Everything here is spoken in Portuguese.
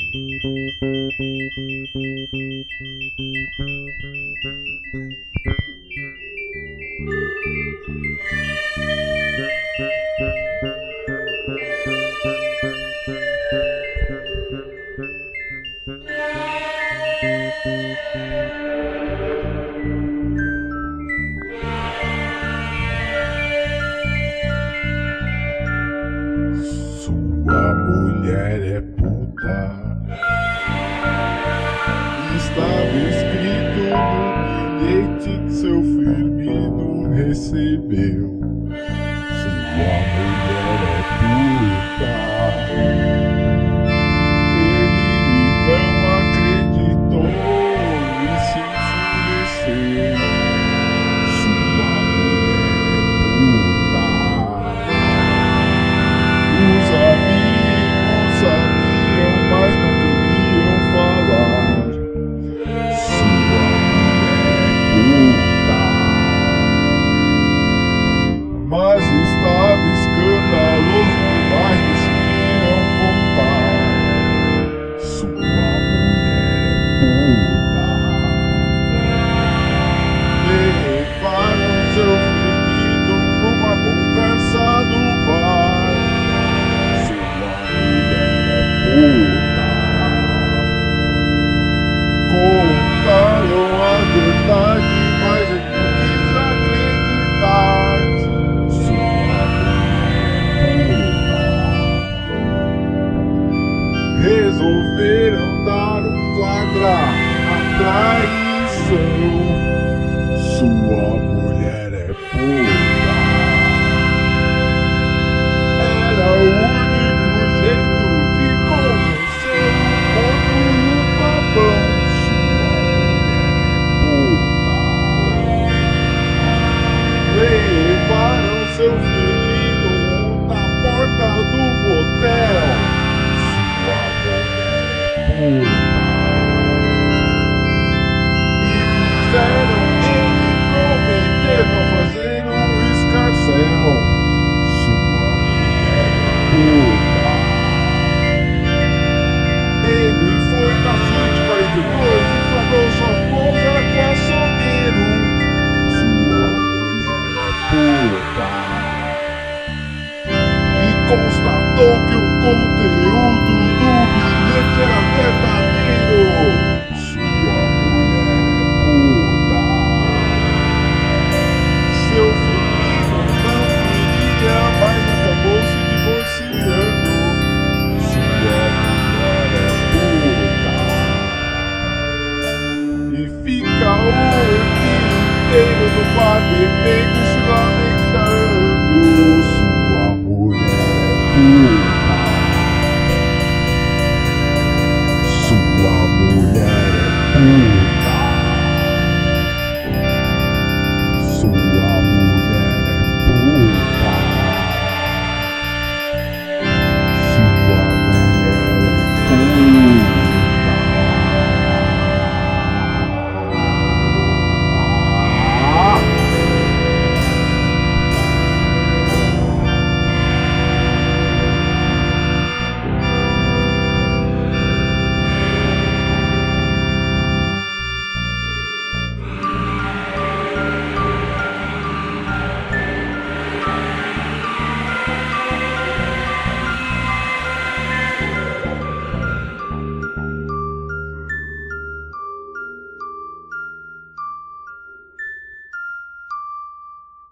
Sua mulher é puta. Estava escrito no bilhete que seu Firmino recebeu. Sua mulher é puta. Ele não acreditou e se enfureceu. Sua mulher é puta. Os amigos sabiam, mas não queriam falar. Sua mulher é puta. Mas estava escandaloso demais, decidiram contar. Sua mulher é puta. Levaram seu Firmino numa conversa no bar. Contaram a verdade, mas eu não quis acreditar. Sua mulher. Resolveram dar um flagra à traição. Sua mulher é puta. Era o único jeito de convencer o porco e o papão. Levaram seu Firmino na porta do motel. Sua mulher é puta. E fizeram ele prometer não fazer um escarcéu. Sua mulher é puta. Ele foi na suíte 42 e falou sua esposa com açougueiro. Puta. E constatou que o conteúdo do bilhete era verdadeiro. Sua mulher é puta. Seu Firmino não queria, mas acabou se divorciando. Sua mulher é puta. E fica o dia inteiro no bar bebendo